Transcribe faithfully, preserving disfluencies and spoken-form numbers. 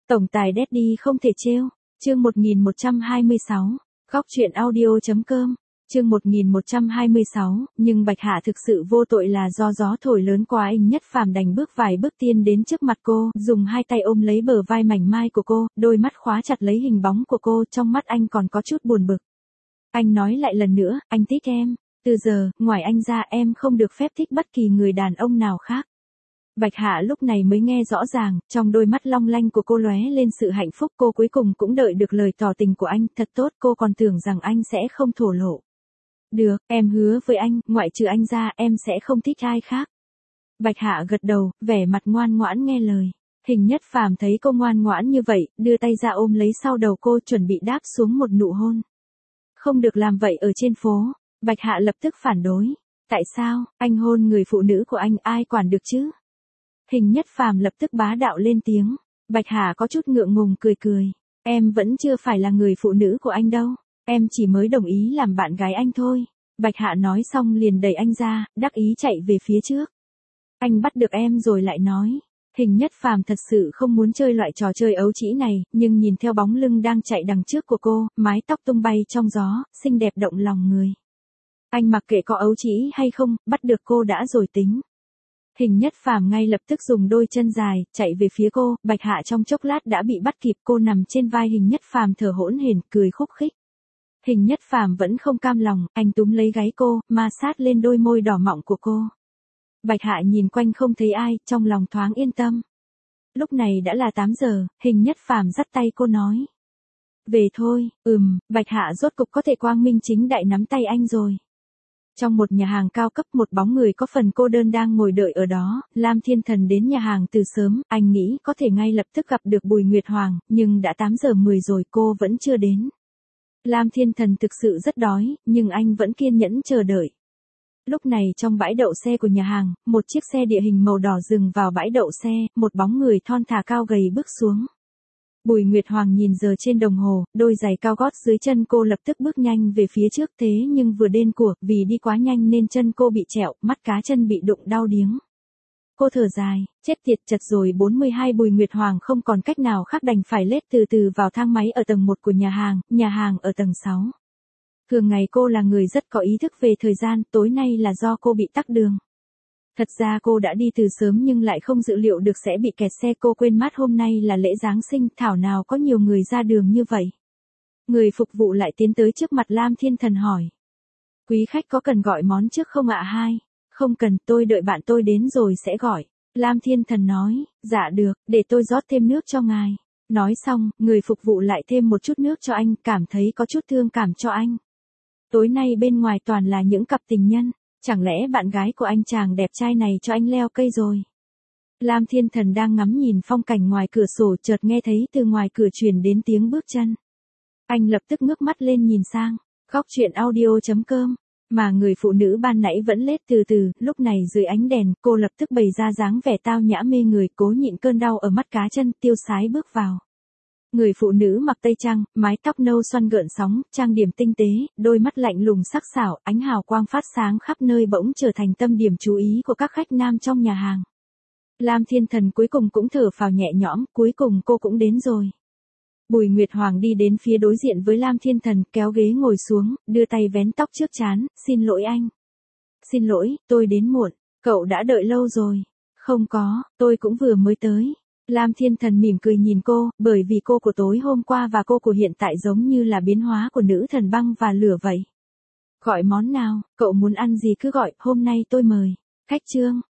Tổng tài Daddy không thể trêu. Chương một nghìn một trăm hai mươi sáu. Góc truyện audio.com. Chương một nghìn một trăm hai mươi sáu, nhưng Bạch Hạ thực sự vô tội là do gió thổi lớn quá, Anh Nhất Phàm đành bước vài bước tiên đến trước mặt cô, dùng hai tay ôm lấy bờ vai mảnh mai của cô, đôi mắt khóa chặt lấy hình bóng của cô, trong mắt anh còn có chút buồn bực. Anh nói lại lần nữa, anh thích em. Từ giờ, ngoài anh ra em không được phép thích bất kỳ người đàn ông nào khác. Bạch Hạ lúc này mới nghe rõ ràng, trong đôi mắt long lanh của cô lóe lên sự hạnh phúc, cô cuối cùng cũng đợi được lời tỏ tình của anh, thật tốt, cô còn tưởng rằng anh sẽ không thổ lộ. Được, em hứa với anh, ngoại trừ anh ra, em sẽ không thích ai khác. Bạch Hạ gật đầu, vẻ mặt ngoan ngoãn nghe lời. Hình Nhất Phàm thấy cô ngoan ngoãn như vậy, đưa tay ra ôm lấy sau đầu cô, chuẩn bị đáp xuống một nụ hôn. Không được làm vậy ở trên phố. Bạch Hạ lập tức phản đối. Tại sao, anh hôn người phụ nữ của anh, ai quản được chứ? Hình Nhất Phàm lập tức bá đạo lên tiếng. Bạch Hạ có chút ngượng ngùng cười cười. Em vẫn chưa phải là người phụ nữ của anh đâu. Em chỉ mới đồng ý làm bạn gái anh thôi. Bạch Hạ nói xong liền đẩy anh ra, đắc ý chạy về phía trước. Anh bắt được em rồi lại nói. Hình Nhất Phàm thật sự không muốn chơi loại trò chơi ấu trĩ này, nhưng nhìn theo bóng lưng đang chạy đằng trước của cô, mái tóc tung bay trong gió, xinh đẹp động lòng người. Anh mặc kệ có ấu trĩ hay không, bắt được cô đã rồi tính. Hình Nhất Phàm ngay lập tức dùng đôi chân dài, chạy về phía cô, Bạch Hạ trong chốc lát đã bị bắt kịp, cô nằm trên vai Hình Nhất Phàm thở hổn hển, cười khúc khích. Hình Nhất Phàm vẫn không cam lòng, anh túm lấy gáy cô, ma sát lên đôi môi đỏ mọng của cô. Bạch Hạ nhìn quanh không thấy ai, trong lòng thoáng yên tâm. Lúc này đã là tám giờ, Hình Nhất Phàm dắt tay cô nói. Về thôi, ừm, Bạch Hạ rốt cục có thể quang minh chính đại nắm tay anh rồi. Trong một nhà hàng cao cấp, một bóng người có phần cô đơn đang ngồi đợi ở đó. Lam Thiên Thần đến nhà hàng từ sớm, anh nghĩ có thể ngay lập tức gặp được Bùi Nguyệt Hoàng, nhưng đã tám giờ mười rồi cô vẫn chưa đến. Lam Thiên Thần thực sự rất đói, nhưng anh vẫn kiên nhẫn chờ đợi. Lúc này trong bãi đậu xe của nhà hàng, một chiếc xe địa hình màu đỏ dừng vào bãi đậu xe, một bóng người thon thả cao gầy bước xuống. Bùi Nguyệt Hoàng nhìn giờ trên đồng hồ, đôi giày cao gót dưới chân cô lập tức bước nhanh về phía trước, thế nhưng vừa đến cuộc, vì đi quá nhanh nên chân cô bị trẹo, mắt cá chân bị đụng đau điếng. Cô thở dài, chết tiệt, chật rồi bốn mươi hai. Bùi Nguyệt Hoàng không còn cách nào khác đành phải lết từ từ vào thang máy ở tầng một của nhà hàng, nhà hàng ở tầng sáu. Thường ngày cô là người rất có ý thức về thời gian, tối nay là do cô bị tắc đường. Thật ra cô đã đi từ sớm nhưng lại không dự liệu được sẽ bị kẹt xe, cô quên mất hôm nay là lễ Giáng sinh, thảo nào có nhiều người ra đường như vậy. Người phục vụ lại tiến tới trước mặt Lam Thiên Thần hỏi. Quý khách có cần gọi món trước không ạ? Hai. Không cần, tôi đợi bạn tôi đến rồi sẽ gọi. Lam Thiên Thần nói, dạ được, để tôi rót thêm nước cho ngài. Nói xong, người phục vụ lại thêm một chút nước cho anh, cảm thấy có chút thương cảm cho anh. Tối nay bên ngoài toàn là những cặp tình nhân, chẳng lẽ bạn gái của anh chàng đẹp trai này cho anh leo cây rồi? Lam Thiên Thần đang ngắm nhìn phong cảnh ngoài cửa sổ, chợt nghe thấy từ ngoài cửa truyền đến tiếng bước chân. Anh lập tức ngước mắt lên nhìn sang, góc truyện audio.com. Mà người phụ nữ ban nãy vẫn lết từ từ, lúc này dưới ánh đèn, cô lập tức bày ra dáng vẻ tao nhã mê người, cố nhịn cơn đau ở mắt cá chân, tiêu sái bước vào. Người phụ nữ mặc tây trang, mái tóc nâu xoăn gợn sóng, trang điểm tinh tế, đôi mắt lạnh lùng sắc sảo, ánh hào quang phát sáng khắp nơi, bỗng trở thành tâm điểm chú ý của các khách nam trong nhà hàng. Lam Thiên Thần cuối cùng cũng thở phào nhẹ nhõm, cuối cùng cô cũng đến rồi. Bùi Nguyệt Hoàng đi đến phía đối diện với Lam Thiên Thần, kéo ghế ngồi xuống, đưa tay vén tóc trước trán, xin lỗi anh. Xin lỗi, tôi đến muộn, cậu đã đợi lâu rồi. Không có, tôi cũng vừa mới tới. Lam Thiên Thần mỉm cười nhìn cô, bởi vì cô của tối hôm qua và cô của hiện tại giống như là biến hóa của nữ thần băng và lửa vậy. Gọi món nào, cậu muốn ăn gì cứ gọi, hôm nay tôi mời. Khách trương,